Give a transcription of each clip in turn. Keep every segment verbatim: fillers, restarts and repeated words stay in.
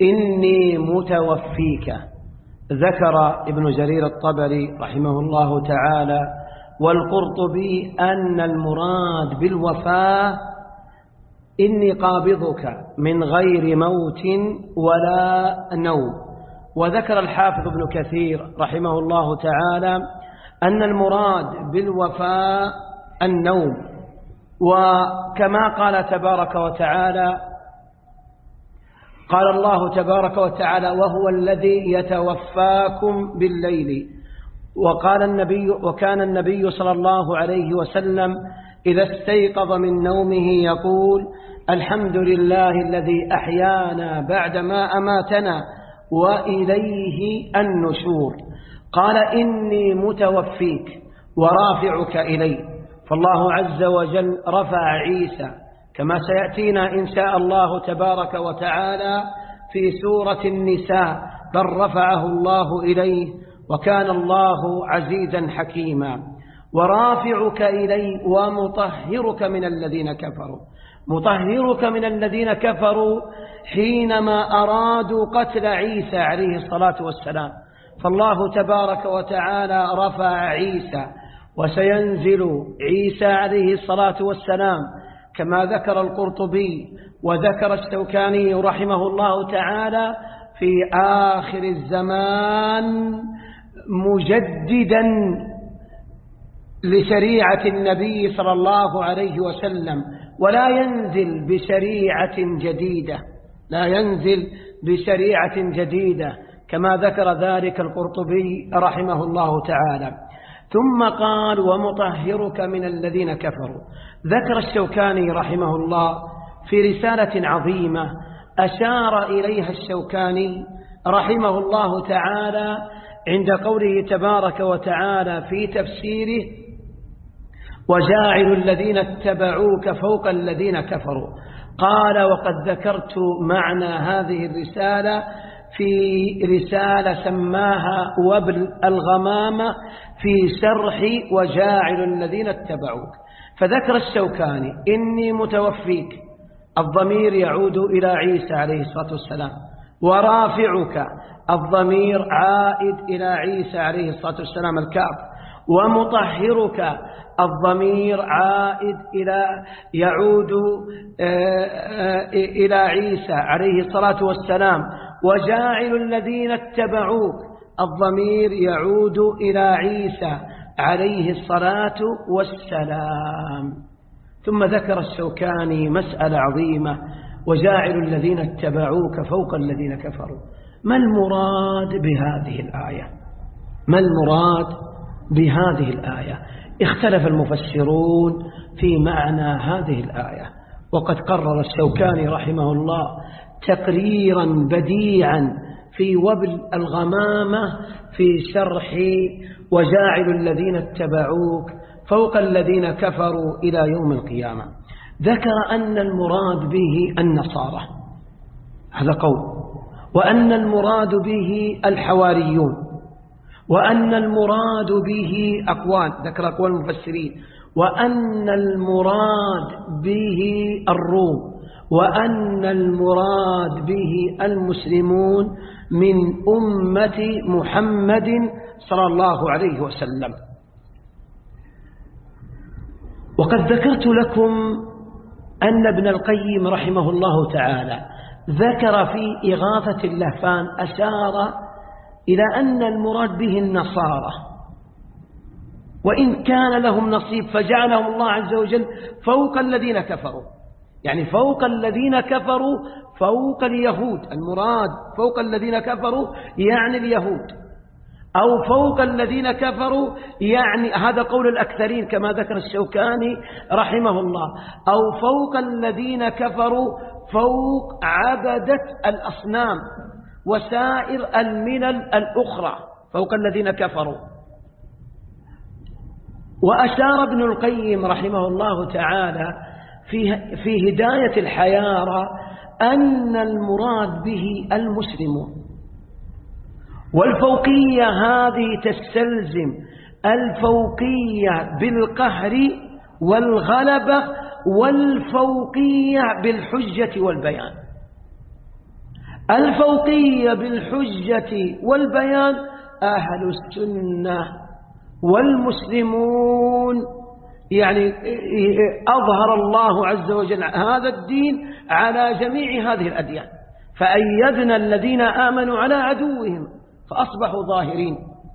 إني متوفيك. ذكر ابن جرير الطبري رحمه الله تعالى والقرطبي أن المراد بالوفاة إني قابضك من غير موت ولا نوم. وذكر الحافظ ابن كثير رحمه الله تعالى أن المراد بالوفاة النوم. وكما قال تبارك وتعالى قال الله تبارك وتعالى وهو الذي يتوفاكم بالليل. وقال النبي وكان النبي صلى الله عليه وسلم إذا استيقظ من نومه يقول الحمد لله الذي أحيانا بعدما أماتنا وإليه النشور. قال إني متوفيك ورافعك إلي. فالله عز وجل رفع عيسى كما سيأتينا إن شاء الله تبارك وتعالى في سورة النساء، بل رفعه الله إليه وكان الله عزيزا حكيما. ورافعك إلي ومطهرك من الذين كفروا. مطهرك من الذين كفروا حينما أرادوا قتل عيسى عليه الصلاة والسلام، فالله تبارك وتعالى رفع عيسى وسينزل عيسى عليه الصلاة والسلام كما ذكر القرطبي وذكر الشوكاني رحمه الله تعالى في آخر الزمان مجددا لشريعة النبي صلى الله عليه وسلم، ولا ينزل بشريعة جديدة لا ينزل بشريعة جديدة كما ذكر ذلك القرطبي رحمه الله تعالى. ثم قال ومطهرك من الذين كفروا. ذكر الشوكاني رحمه الله في رسالة عظيمة أشار إليها الشوكاني رحمه الله تعالى عند قوله تبارك وتعالى في تفسيره وجاعل الذين اتبعوك فوق الذين كفروا. قال وقد ذكرت معنى هذه الرسالة في رسالة سماها وبل الغمامة في شرح وجاعل الذين اتبعوك. فذكر الشوكاني إني متوفيك، الضمير يعود إلى عيسى عليه الصلاة والسلام، ورافعك الضمير عائد إلى عيسى عليه الصلاة والسلام الكاف، ومطهرك الضمير عائد إلى يعود إلى عيسى عليه الصلاة والسلام، وجاعل الذين اتبعوك الضمير يعود إلى عيسى عليه الصلاة والسلام. ثم ذكر الشوكاني مسألة عظيمة وجاعل الذين اتبعوك فوق الذين كفروا. ما المراد بهذه الآية؟ ما المراد بهذه الآية؟ اختلف المفسرون في معنى هذه الآية، وقد قرر الشوكاني رحمه الله تقريرا بديعا في وبل الغمامة في شرح وجاعل الذين اتبعوك فوق الذين كفروا إلى يوم القيامة. ذكر أن المراد به النصارى، هذا قول، وأن المراد به الحواريون، وأن المراد به أقوال، ذكر أقوال المفسرين، وأن المراد به الروم، وأن المراد به المسلمون من أمة محمد صلى الله عليه وسلم. وقد ذكرت لكم أن ابن القيم رحمه الله تعالى ذكر في إغاثة اللهفان أشار إلى أن المراد به النصارى، وإن كان لهم نصيب فجعلهم الله عز وجل فوق الذين كفروا، يعني فوق الذين كفروا فوق اليهود. المراد فوق الذين كفروا يعني اليهود، أو فوق الذين كفروا يعني هذا قول الأكثرين كما ذكر الشوكاني رحمه الله، أو فوق الذين كفروا فوق عبدة الأصنام وسائر الملل الأخرى، فوق الذين كفروا. وأشار ابن القيم رحمه الله تعالى في في هداية الحيارى أن المراد به المسلمون، والفوقية هذه تستلزم الفوقية بالقهر والغلبة والفوقية بالحجة والبيان. الفوقية بالحجة والبيان أهل السنة والمسلمون، يعني أظهر الله عز وجل هذا الدين على جميع هذه الأديان، فأيدنا الذين آمنوا على عدوهم فأصبحوا ظاهرين.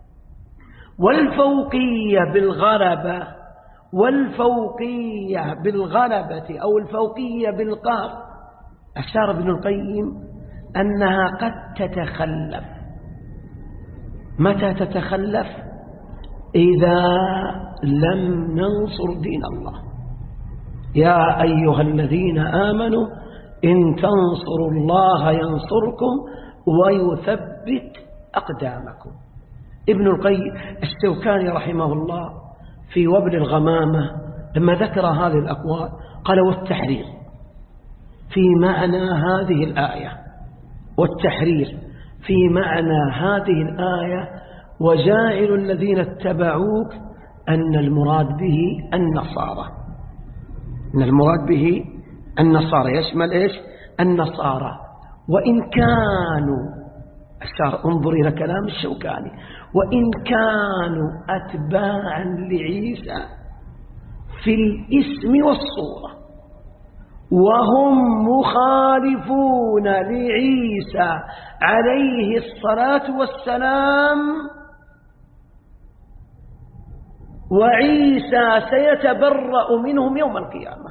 والفوقية بالغلبة والفوقية بالغلبة أو الفوقية بالقهر، أشار ابن القيم أنها قد تتخلف. متى تتخلف؟ إذا لم ننصر دين الله. يا أيها الذين آمنوا إن تنصروا الله ينصركم ويثبت أقدامكم. ابن القيم الشوكاني رحمه الله في وبل الغمامة لما ذكر هذه الأقوال قال: والتحرير في معنى هذه الآية، والتحرير في معنى هذه الآية وجاعل الذين اتبعوك أن المراد به النصارى، أن المراد به النصارى يشمل إيش؟ النصارى. وإن كانوا، أشار انظر إلى كلام الشوكاني، وإن كانوا أتباعا لعيسى في الاسم والصورة وهم مخالفون لعيسى عليه الصلاة والسلام، وعيسى سيتبرأ منهم يوم القيامة،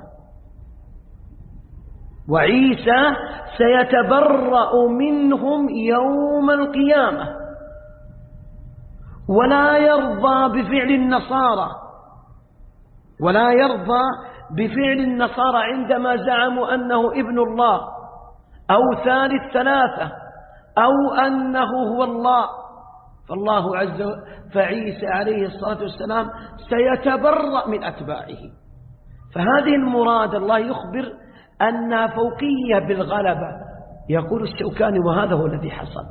وعيسى سيتبرأ منهم يوم القيامة، ولا يرضى بفعل النصارى، ولا يرضى بفعل النصارى عندما زعموا أنه ابن الله أو ثالث ثلاثة أو أنه هو الله. فالله عز وجل فعيسى عليه الصلاة والسلام سيتبرأ من أتباعه. فهذه المراد الله يخبر أنها فوقية بالغلبة. يقول الشوكاني: وهذا هو الذي حصل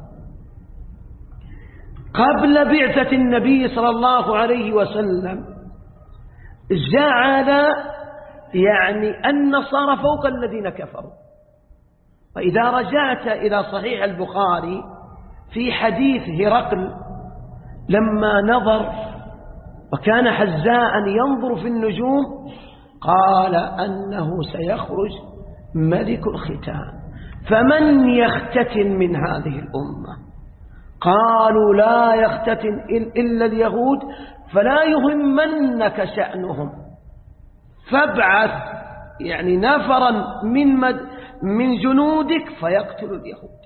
قبل بعثة النبي صلى الله عليه وسلم، جعل يعني النصارى فوق الذين كفروا. وإذا رجعت إلى صحيح البخاري في حديث هرقل لما نظر وكان حزاء ينظر في النجوم قال أنه سيخرج ملك الختان، فمن يختتن من هذه الأمة؟ قالوا لا يختتن إلا اليهود، فلا يهمنك شأنهم، فابعث يعني نفرا من, مد من جنودك فيقتل اليهود.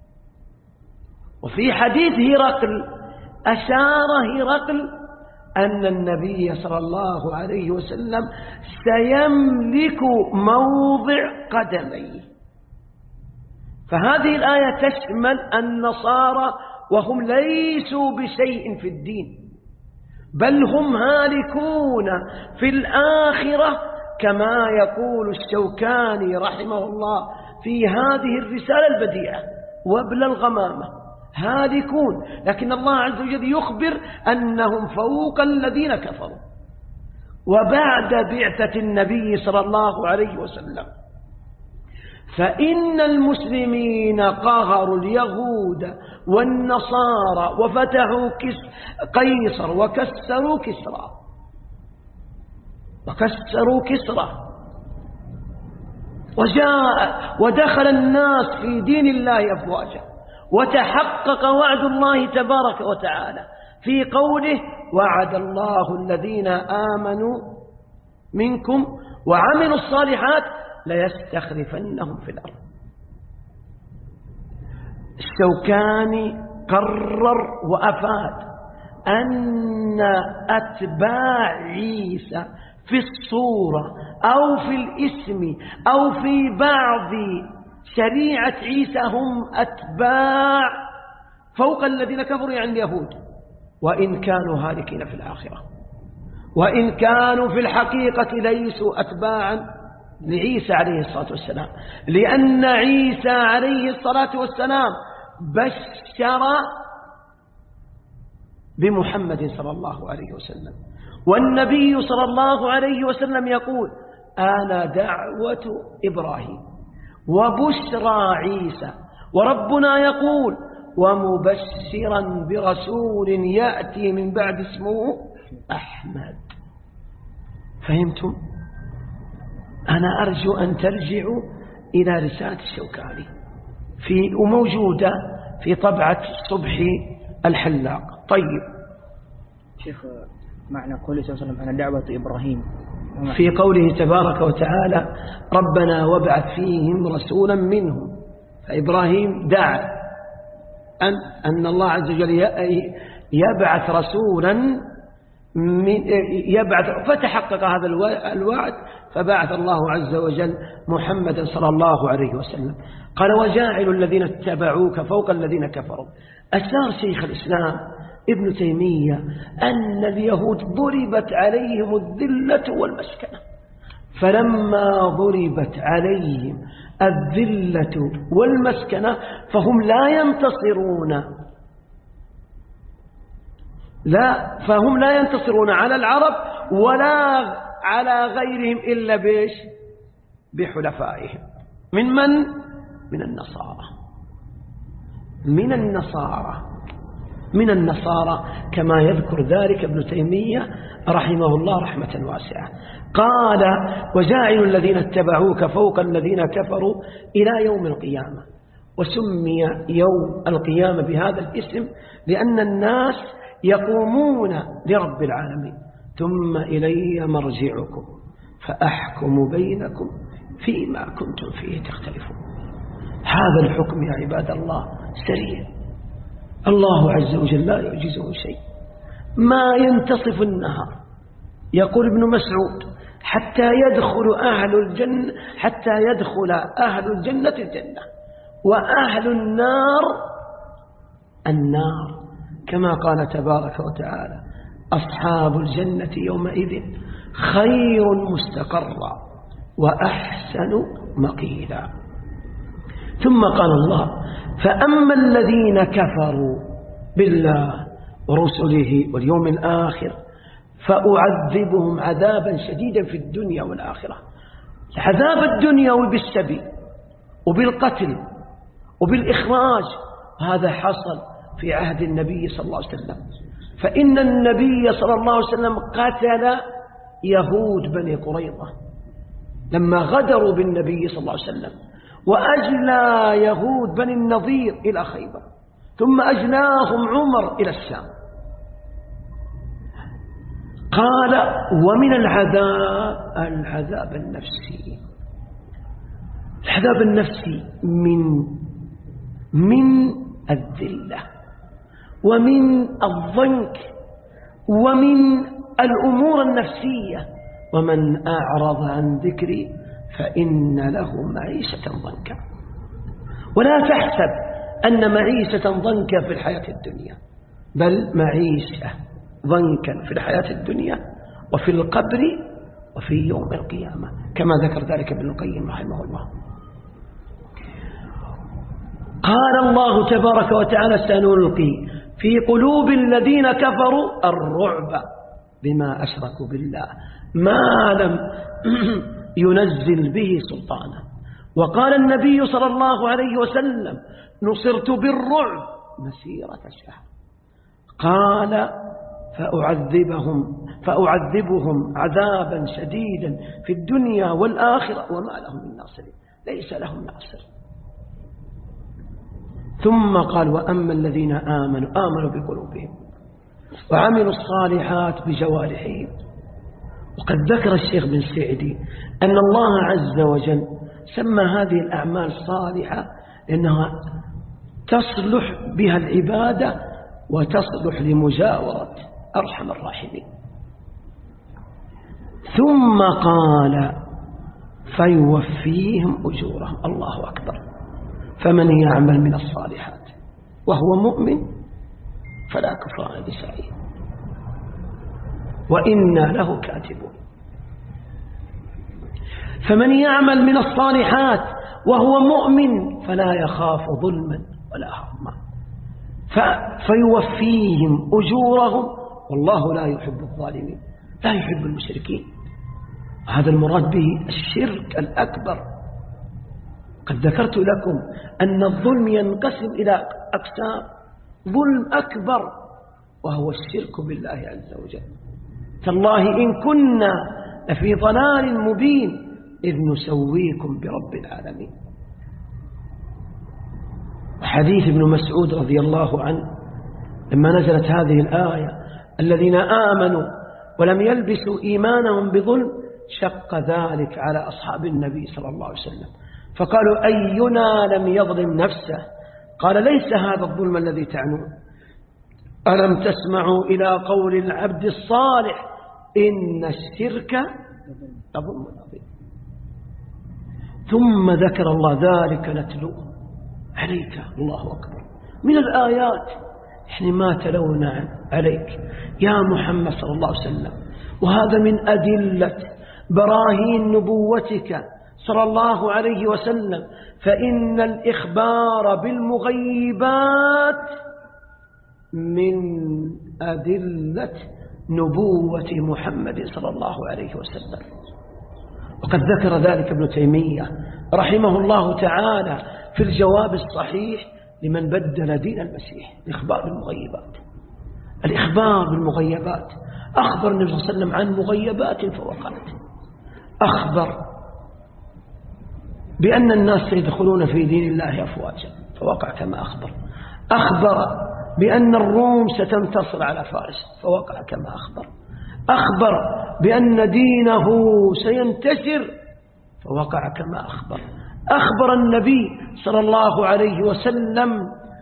وفي حديث هرقل أشار هرقل أن النبي صلى الله عليه وسلم سيملك موضع قدميه. فهذه الآية تشمل النصارى وهم ليسوا بشيء في الدين، بل هم هالكون في الآخرة، كما يقول الشوكاني رحمه الله في هذه الرسالة البديعة وابل الغمامة: هالكون، لكن الله عز وجل يخبر أنهم فوق الذين كفروا. وبعد بعثة النبي صلى الله عليه وسلم فإن المسلمين قهروا اليهود والنصارى وفتحوا قيصر وكسروا كسرى وكسروا كسرى وجاء ودخل الناس في دين الله أفواجا، وتحقق وعد الله تبارك وتعالى في قوله: وعد الله الذين آمنوا منكم وعملوا الصالحات ليستخلفنهم في الأرض. الشوكاني قرر وأفاد أن أتباع عيسى في الصورة أو في الاسم أو في بعض شريعة عيسى هم أتباع فوق الذين كفروا يعني اليهود، وإن كانوا هالكين في الآخرة، وإن كانوا في الحقيقة ليسوا أتباعا لعيسى عليه الصلاة والسلام، لأن عيسى عليه الصلاة والسلام بشر بمحمد صلى الله عليه وسلم، والنبي صلى الله عليه وسلم يقول: أنا دعوة إبراهيم وبشرى عيسى وربنا يقول ومبشرا برسول يأتي من بعد اسمه أحمد. فهمتم؟ أنا أرجو أن ترجعوا إلى رسالة الشوكاني في وموجودة في طبعة صبحي الحلاق. طيب شيخ، معنى قوله صلى الله عليه وسلم أنا دعوة إبراهيم في قوله تبارك وتعالى ربنا وابعث فيهم رسولا منهم، فإبراهيم دعا أن, أن الله عز وجل يبعث رسولا من يبعث، فتحقق هذا الوعد فبعث الله عز وجل محمدا صلى الله عليه وسلم. قال وجاعل الذين اتبعوك فوق الذين كفروا. أشار شيخ الإسلام ابن تيمية أن اليهود ضربت عليهم الذلة والمسكنة، فلما ضربت عليهم الذلة والمسكنة فهم لا ينتصرون لا فهم لا ينتصرون على العرب ولا على غيرهم إلا بيش بحلفائهم. من من؟ من النصارى من النصارى من النصارى كما يذكر ذلك ابن تيمية رحمه الله رحمة واسعة. قال وجاعل الذين اتبعوك فوق الذين كفروا إلى يوم القيامة. وسمي يوم القيامة بهذا الاسم لأن الناس يقومون لرب العالمين ثم إلي مرجعكم فأحكم بينكم فيما كنتم فيه تختلفون. هذا الحكم يا عباد الله سريع، الله عز وجل لا يعجزه شيء، ما ينتصف النهار. يقول ابن مسعود حتى يدخل أهل الجنة حتى يدخل أهل الجنة الجنة وأهل النار النار، كما قال تبارك وتعالى أصحاب الجنة يومئذ خير مستقرا وأحسن مقيلا. ثم قال الله فأما الذين كفروا بالله ورسله واليوم الآخر فأعذبهم عذابا شديدا في الدنيا والآخرة. العذاب الدنيوي بالسبي وبالقتل وبالإخراج، هذا حصل في عهد النبي صلى الله عليه وسلم، فإن النبي صلى الله عليه وسلم قتل يهود بني قريظة لما غدروا بالنبي صلى الله عليه وسلم، وأجلى يهود بني النضير إلى خيبر، ثم أجلاهم عمر إلى الشام. قال ومن العذاب العذاب النفسي. العذاب النفسي من من الذلة ومن الضنك ومن الأمور النفسية. ومن أعرض عن ذكري فإن له معيشة ضنكا. ولا تحسب أن معيشة ضنكا في الحياة الدنيا، بل معيشة ضنكا في الحياة الدنيا وفي القبر وفي يوم القيامة، كما ذكر ذلك ابن القيم رحمه الله. قال الله تبارك وتعالى سنلقي في قلوب الذين كفروا الرعب بما أشركوا بالله ما لم ينزل به سلطانا. وقال النبي صلى الله عليه وسلم نصرت بالرعب مسيرة شهر. قال فأعذبهم فأعذبهم عذابا شديدا في الدنيا والآخرة وما لهم من ناصرين، ليس لهم ناصر. ثم قال وأما الذين آمنوا آمنوا بقلوبهم وعملوا الصالحات بجوارحهم. وقد ذكر الشيخ بن سعدي أن الله عز وجل سمى هذه الأعمال صالحة لأنها تصلح بها العبادة وتصلح لمجاورة أرحم الراحمين. ثم قال فيوفيهم أجورهم. الله أكبر. فمن يعمل من الصالحات وهو مؤمن فلا كفران لسعيه وإنا له كاتبون. فمن يعمل من الصالحات وهو مؤمن فلا يخاف ظلما ولا هضما فيوفيهم أجورهم والله لا يحب الظالمين، لا يحب المشركين. هذا المراد به الشرك الأكبر. قد ذكرت لكم أن الظلم ينقسم إلى أقسام: ظلم أكبر وهو الشرك بالله عز وجل. تالله إن كنا لفي ضلال مبين إذ نسويكم برب العالمين. حديث ابن مسعود رضي الله عنه لما نزلت هذه الآية: الذين آمنوا ولم يلبسوا إيمانهم بظلم، شق ذلك على أصحاب النبي صلى الله عليه وسلم، فقالوا: أينا لم يظلم نفسه؟ قال: ليس هذا الظلم الذي تعنون، ألم تسمعوا إلى قول العبد الصالح: إن الشرك لظلم عظيم. ثم ذكر الله ذلك نتلوه عليك، الله أكبر، من الآيات إحنا ما تلونا عليك يا محمد صلى الله عليه وسلم، وهذا من أدلة براهين نبوتك صلى الله عليه وسلم. فإن الإخبار بالمغيبات من أدلة نبوة محمد صلى الله عليه وسلم. وقد ذكر ذلك ابن تيمية رحمه الله تعالى في الجواب الصحيح لمن بدل دين المسيح: الإخبار بالمغيبات. الإخبار بالمغيبات، أخبر النبي صلى الله عليه وسلم عن مغيبات فوقعت، أخبر بأن الناس سيدخلون في دين الله أفواجا فوقع كما أخبر، أخبر بأن الروم ستنتصر على فارس فوقع كما أخبر، أخبر بأن دينه سينتشر فوقع كما أخبر، أخبر النبي صلى الله عليه وسلم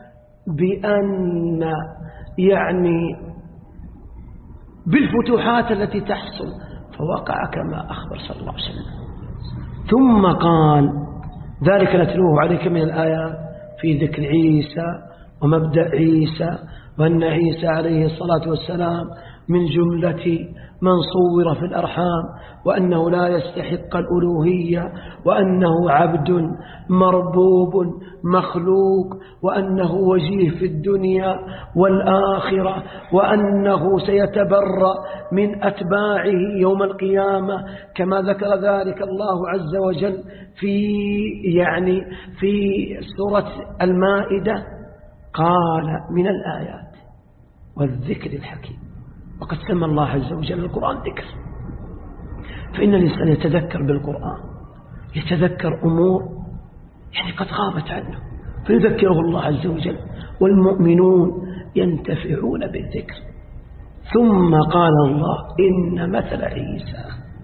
بأن يعني بالفتوحات التي تحصل فوقع كما أخبر صلى الله عليه وسلم. ثم قال: ذلك نتلوه عليك من الآيات في ذكر عيسى ومبدأ عيسى، وأن عيسى عليه الصلاة والسلام من جملة من صور في الأرحام، وأنه لا يستحق الألوهية، وأنه عبد مربوب مخلوق، وأنه وجيه في الدنيا والآخرة، وأنه سيتبرأ من أتباعه يوم القيامة كما ذكر ذلك الله عز وجل في يعني في سورة المائدة. قال: من الآيات والذكر الحكيم. وقد سمى الله عز وجل القرآن ذكر، فإن الإنسان يتذكر بالقرآن، يتذكر أمور يعني قد غابت عنه فيذكره الله عز وجل، والمؤمنون ينتفعون بالذكر. ثم قال الله: إن مثل عيسى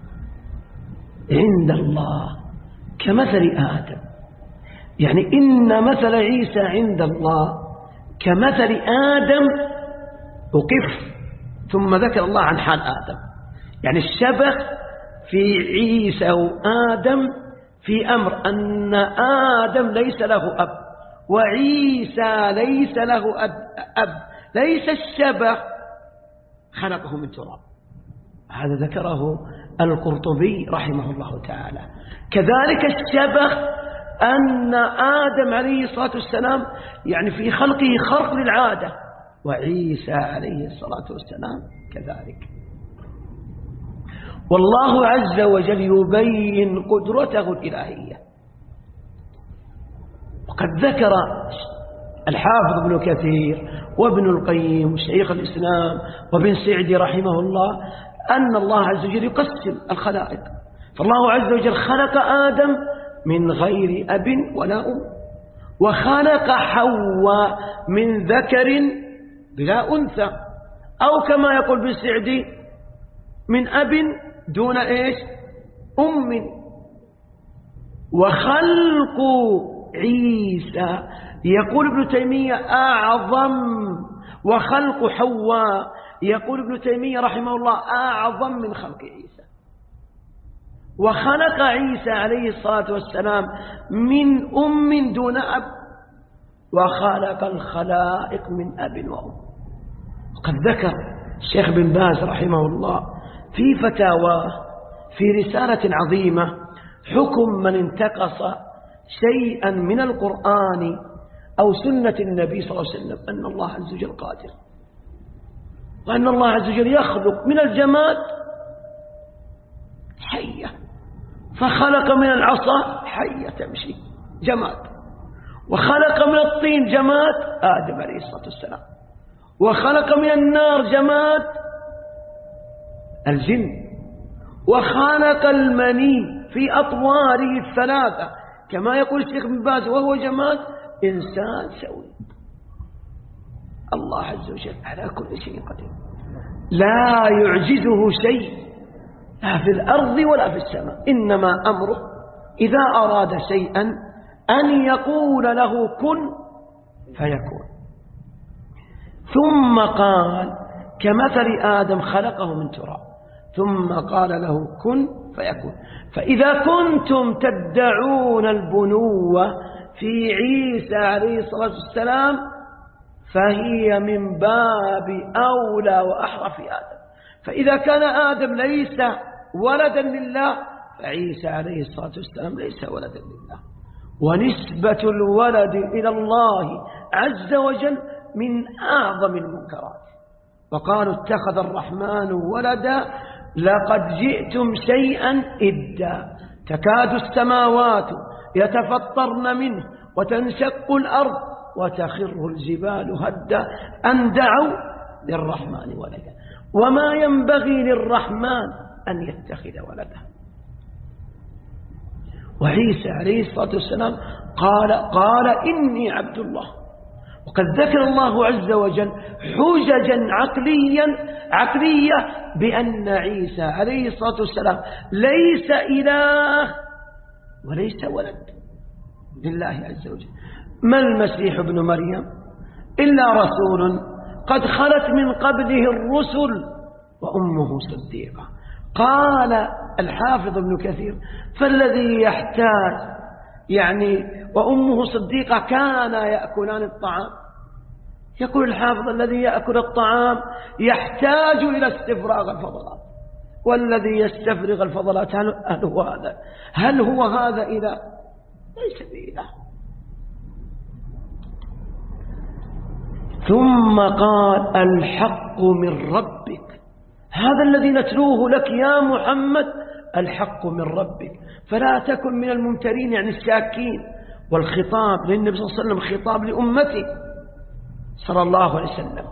عند الله كمثل آدم، يعني إن مثل عيسى عند الله كمثل آدم. وقف ثم ذكر الله عن حال آدم، يعني الشبه في عيسى وآدم في أمر أن آدم ليس له أب وعيسى ليس له أب، ليس الشبه خلقه من تراب. هذا ذكره القرطبي رحمه الله تعالى. كذلك الشبه أن آدم عليه الصلاة والسلام يعني في خلقه خرق للعادة، وعيسى عليه الصلاة والسلام كذلك. والله عز وجل يبين قدرته الإلهية. وقد ذكر الحافظ ابن كثير وابن القيم وشيخ الإسلام وابن سعدي رحمه الله أن الله عز وجل يقسم الخلائق، فالله عز وجل خلق آدم من غير أب ولا أم، وخلق حواء من ذكر بلا أنثى، أو كما يقول ابن سعدي من أب دون إيش أم. وخلق عيسى يقول ابن تيمية أعظم، وخلق حواء يقول ابن تيمية رحمه الله أعظم من خلق عيسى. وخلق عيسى عليه الصلاة والسلام من أم دون أب، وخلق الخلائق من أب وأم. وقد ذكر الشيخ بن باز رحمه الله في فتاواه في رسالة عظيمة حكم من انتقص شيئا من القرآن أو سنة النبي صلى الله عليه وسلم أن الله عز وجل قادر، وأن الله عز وجل يخلق من الجماد حية، فخلق من العصا حية تمشي جماد. وخلق من الطين جماد آدم عليه الصلاة والسلام. وخلق من النار جماد الجن. وخلق المني في أطواره الثلاثة كما يقول الشيخ بن باز وهو جماد إنسان سوي. الله عز وجل على كل شيء قدير، لا يعجزه شيء لا في الأرض ولا في السماء، إنما أمره إذا أراد شيئا أن يقول له كن فيكون. ثم قال كمثل آدم خلقه من تراب ثم قال له كن فيكون. فإذا كنتم تدعون البنوة في عيسى عليه الصلاة والسلام فهي من باب أولى وأحرى في آدم. فإذا كان آدم ليس ولدا لله فعيسى عليه الصلاة والسلام ليس ولدا لله. ونسبة الولد إلى الله عز وجل من أعظم المنكرات. وقالوا اتخذ الرحمن ولدا لقد جئتم شيئا إدا تكاد السماوات يتفطرن منه وتنشق الأرض وتخر الجبال هدا أن دعوا للرحمن ولدا وما ينبغي للرحمن أن يتخذ ولدا. وعيسى عليه الصلاة والسلام قال قال إني عبد الله. وقد ذكر الله عز وجل حججا عقليا عقلية بأن عيسى عليه الصلاة والسلام ليس إله وليس ولد لله عز وجل. ما المسيح ابن مريم إلا رسول قد خلت من قبله الرسل وأمه صديقة. قال الحافظ ابن كثير فالذي يحتاج يعني وأمه صديقة كانا يأكلان الطعام. يقول الحافظ الذي يأكل الطعام يحتاج إلى استفراغ الفضلات والذي يستفرغ الفضلات هل هو هذا هل هو هذا إله؟ ليس بإله. ثم قال الحق من ربك. هذا الذي نتلوه لك يا محمد الحق من ربك فلا تكن من الممترين يعني الشاكين. والخطاب للنبي صلى الله عليه وسلم خطاب لأمته صلى الله عليه وسلم.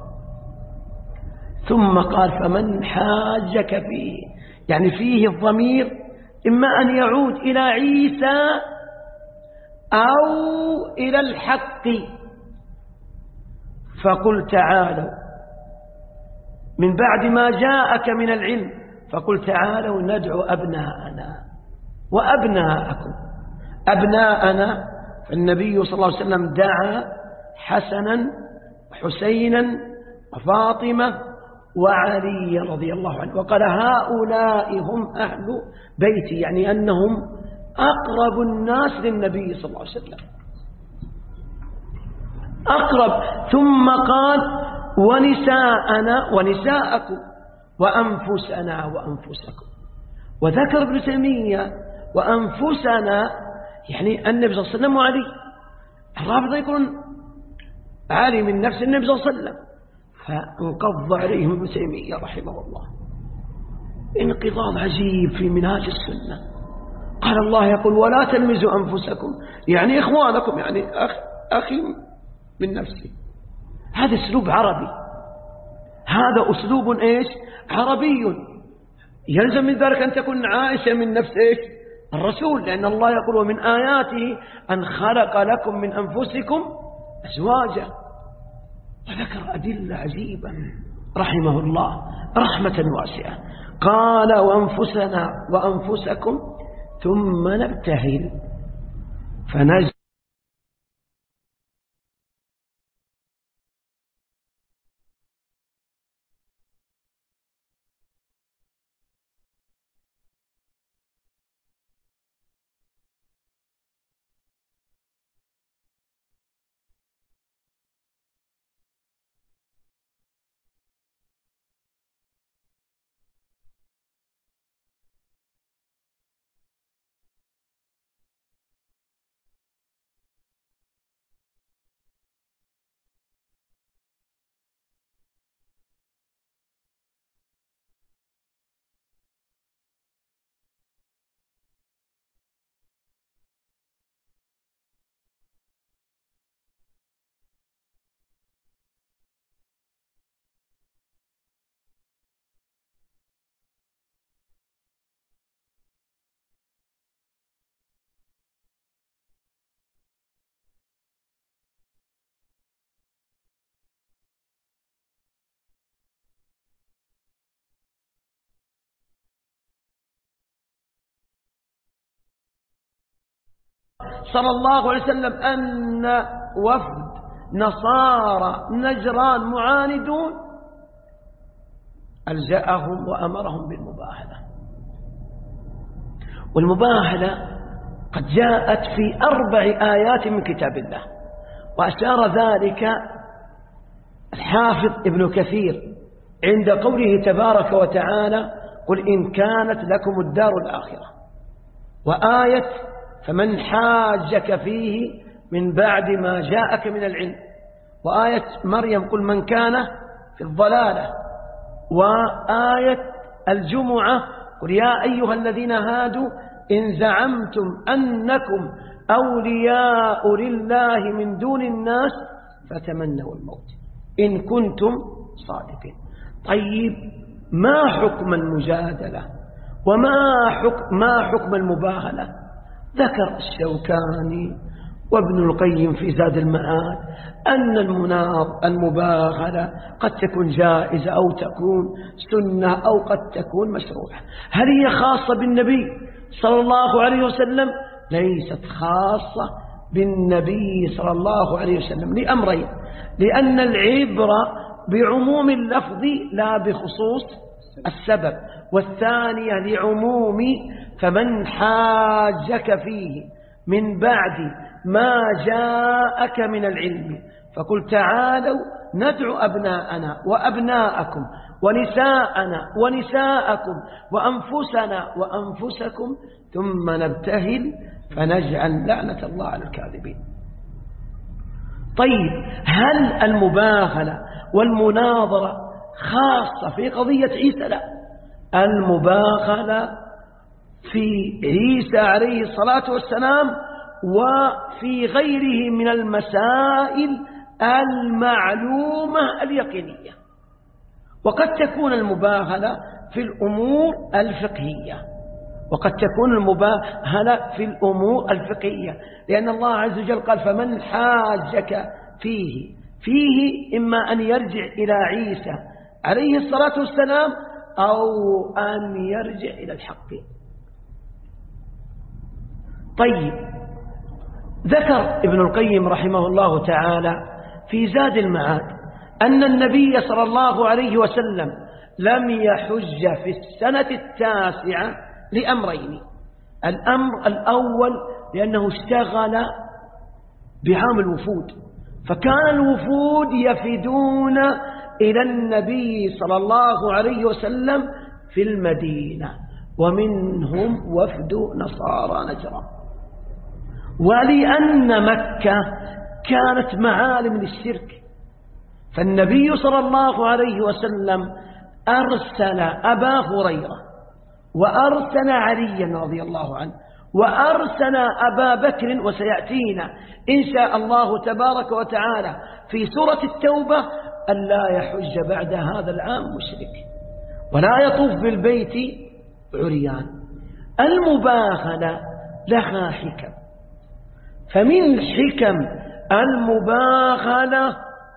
ثم قال فمن حاجك فيه يعني فيه الضمير إما أن يعود إلى عيسى أو إلى الحق فقل تعالوا من بعد ما جاءك من العلم فقل تعالوا ندعو أبناءنا وأبناءكم. أبناءنا النبي صلى الله عليه وسلم دعا حسنا وحسينا وفاطمة وعلي رضي الله عنه وقال هؤلاء هم أهل بيتي يعني أنهم أقرب الناس للنبي صلى الله عليه وسلم أقرب. ثم قال ونساءنا ونساءكم وأنفسنا وأنفسكم. وذكر ابن تيمية وأنفسنا يعني النبي صلى الله عليه وسلم وعلي. الرافضة يقولون علي من نفس النبي صلى الله عليه وسلم فانقض عليهم ابن تيمية رحمه الله انقضاض عجيب في منهاج السنة. قال الله يقول ولا تلمزوا أنفسكم يعني إخوانكم يعني أخ أخي من نفسي. هذا أسلوب عربي هذا أسلوب إيش عربي. يلزم من ذلك أن تكون عائشة من نفس إيش الرسول لأن الله يقول ومن آياته أن خلق لكم من أنفسكم أزواجا. وذكر أدلة عجيبة رحمه الله رحمة واسعة. قال وأنفسنا وأنفسكم ثم نبتهل فنجد صلى الله عليه وسلم أن وفد نصارى نجران معاندون ألجأهم وأمرهم بالمباهلة. والمباهلة قد جاءت في أربع آيات من كتاب الله، وأشار ذلك الحافظ ابن كثير عند قوله تبارك وتعالى: قل إن كانت لكم الدار الآخرة، وآية فمن حاجك فيه من بعد ما جاءك من العلم، وآية مريم قل من كان في الضلالة، وآية الجمعة قل يا أيها الذين هادوا إن زعمتم أنكم أولياء لله من دون الناس فتمنوا الموت إن كنتم صادقين. طيب، ما حكم المجادلة وما حكم, ما حكم المباهلة؟ ذكر الشوكاني وابن القيم في زاد المعاد أن المباهلة قد تكون جائزة أو تكون سنة أو قد تكون مشروعة. هل هي خاصة بالنبي صلى الله عليه وسلم؟ ليست خاصة بالنبي صلى الله عليه وسلم لأمرين: لأن العبرة بعموم اللفظ لا بخصوص السبب، والثانية لعموم فمن حاجك فيه من بعد ما جاءك من العلم فقل تعالوا ندعو أبناءنا وأبناءكم ونساءنا ونساءكم وأنفسنا وأنفسكم ثم نبتهل فنجعل لعنة الله على الكاذبين. طيب، هل المباهلة والمناظرة خاصة في قضية عيسى؟ لا، المباهلة في عيسى عليه الصلاة والسلام وفي غيره من المسائل المعلومة اليقينية. وقد تكون المباهلة في الأمور الفقهية، وقد تكون المباهلة في الأمور الفقهية، لأن الله عز وجل قال فمن حاجك فيه فيه إما أن يرجع إلى عيسى عليه الصلاة والسلام أو أن يرجع إلى الحق. طيب، ذكر ابن القيم رحمه الله تعالى في زاد المعاد أن النبي صلى الله عليه وسلم لم يحج في السنة التاسعة لأمرين: الأمر الأول لأنه اشتغل بعام الوفود، فكان الوفود يفدون إلى النبي صلى الله عليه وسلم في المدينة، ومنهم وفد نصارى نجران. ولأن مكة كانت معالم للشرك، فالنبي صلى الله عليه وسلم أرسل أبا هريرة وأرسل عليا رضي الله عنه وأرسل أبا بكر، وسيأتينا إن شاء الله تبارك وتعالى في سورة التوبة أن لا يحج بعد هذا العام مشرك ولا يطوف بالبيت عريان. المباهلة لها حكم، فمن حكم المباهلة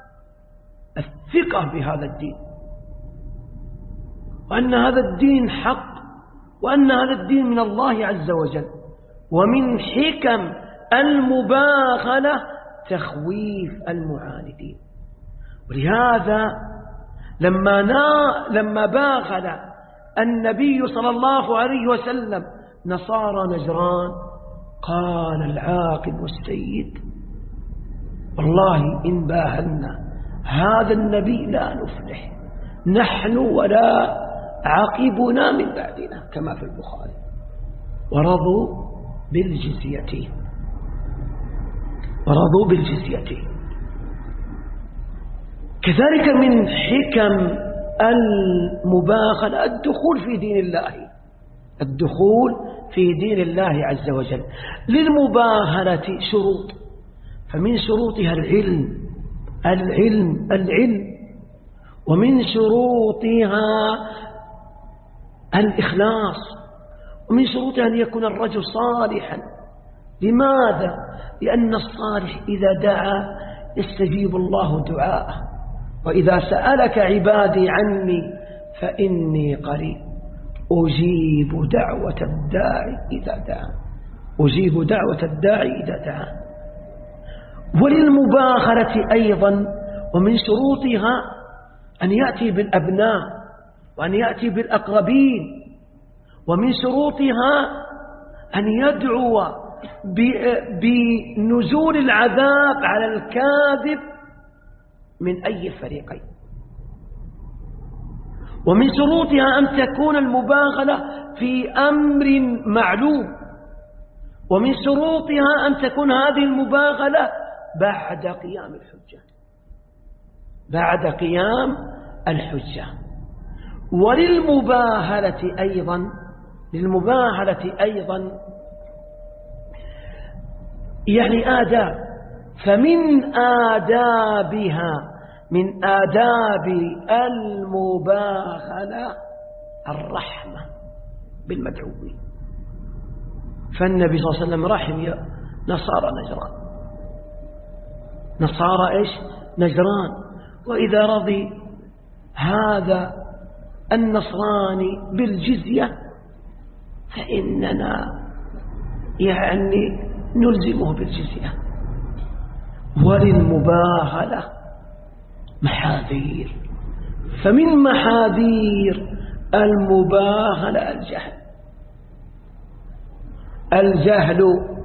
الثقة بهذا الدين، وأن هذا الدين حق، وأن هذا الدين من الله عز وجل. ومن حكم المباهلة تخويف المعاندين. ولهذا لما, نا لما باغل النبي صلى الله عليه وسلم نصارى نجران قال العاقب والسيد: والله إن باهلنا هذا النبي لا نفلح نحن ولا عقبنا من بعدنا، كما في البخاري. ورضوا بالجزية ورضوا بالجزية. كذلك من حكم المباهلة الدخول في دين الله، الدخول في دين الله عز وجل. للمباهلة شروط، فمن شروطها العلم العلم العلم ومن شروطها الإخلاص، ومن شروطها أن يكون الرجل صالحا. لماذا؟ لأن الصالح إذا دعا يستجيب الله دعاءه، وإذا سألك عبادي عني فإني قريب أجيب دعوة الداعي إذا دعا. أجيب دعوة الداعي إذا دعا. وللمباخلة أيضا ومن شروطها أن يأتي بالأبناء وأن يأتي بالأقربين، ومن شروطها أن يدعو بنزول العذاب على الكاذب من أي الفريقين. ومن شروطها أن تكون المباخلة في أمر معلوم، ومن شروطها أن تكون هذه المباخلة بعد قيام الحجة بعد قيام الحجة. وللمباهلة أيضا للمباهلة أيضا يعني آداب، فمن آدابها من آداب المباهلة الرحمة بالمدعوين. فالنبي صلى الله عليه وسلم رحم نصارى نجران نصارى إيش نجران وإذا رضي هذا النصراني بالجزية فإننا يعني نلزمه بالجزية. وللمباهلة محاذير، فمن محاذير المباهلة الجهل الجهل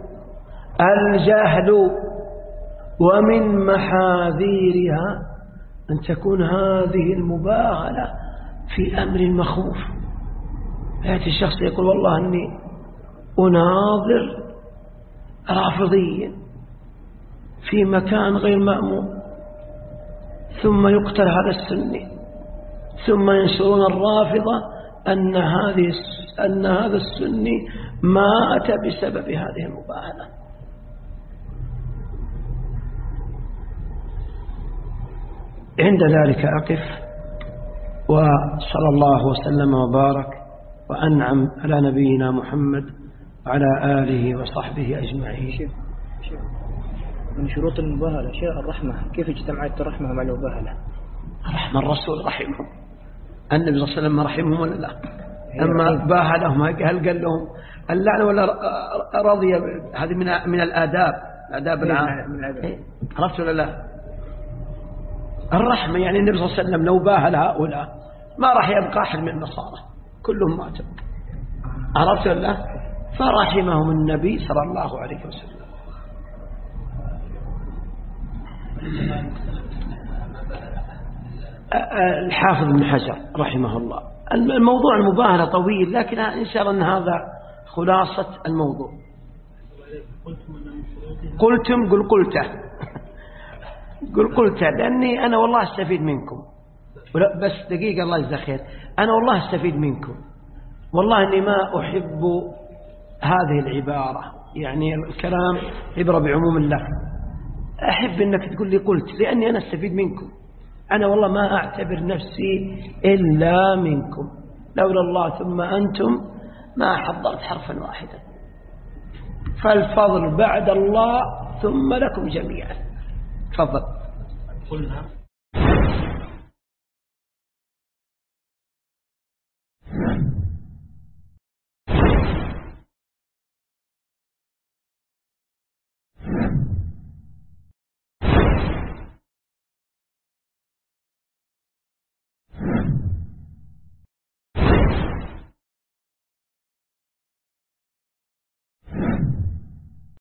الجهل ومن محاذيرها أن تكون هذه المباهلة في أمر مخوف. يأتي الشخص يقول والله أني أناظر رافضيا في مكان غير مأمون، ثم يقتل هذا السني، ثم ينشرون الرافضة أن هذه أن هذا السني مات بسبب هذه المباهلة. عند ذلك أقف، وصلى الله وسلم وبارك وأنعم على نبينا محمد وعلى آله وصحبه أجمعين. شيخ شيخ من شروط المباهلة شيء الرحمة، كيف اجتمعت الرحمة مع المباهلة؟ رحمة الرسول رحمهم، النبي صلى الله عليه وسلم رحمهم ولا لا؟ أما باهلهم هل قال لهم اللعنة ولا رضي؟ هذه من من الآداب الآداب العامة، عرفت ولا لا؟ الرحمة يعني النبي صلى الله عليه وسلم لو باهل هؤلاء ما راح يبقى أحد من النصارى، كلهم ماتوا، عرفت ولا لا؟ فرحمهم النبي صلى الله عليه وسلم. الحافظ ابن حجر رحمه الله، الموضوع المباهلة طويل، لكن إن شاء الله أن هذا خلاصة الموضوع. قلتم قل قلته قل قلته لأني أنا والله استفيد منكم، بس دقيقة الله يجزاك خير، أنا والله استفيد منكم، والله أني ما أحب هذه العبارة، يعني الكلام عبرة بعموم اللفظ، أحب أنك تقول لي قلت لأني أنا استفيد منكم. أنا والله ما أعتبر نفسي إلا منكم، لولا الله ثم أنتم ما حضرت حرفا واحدا، فالفضل بعد الله ثم لكم جميعا. تفضل.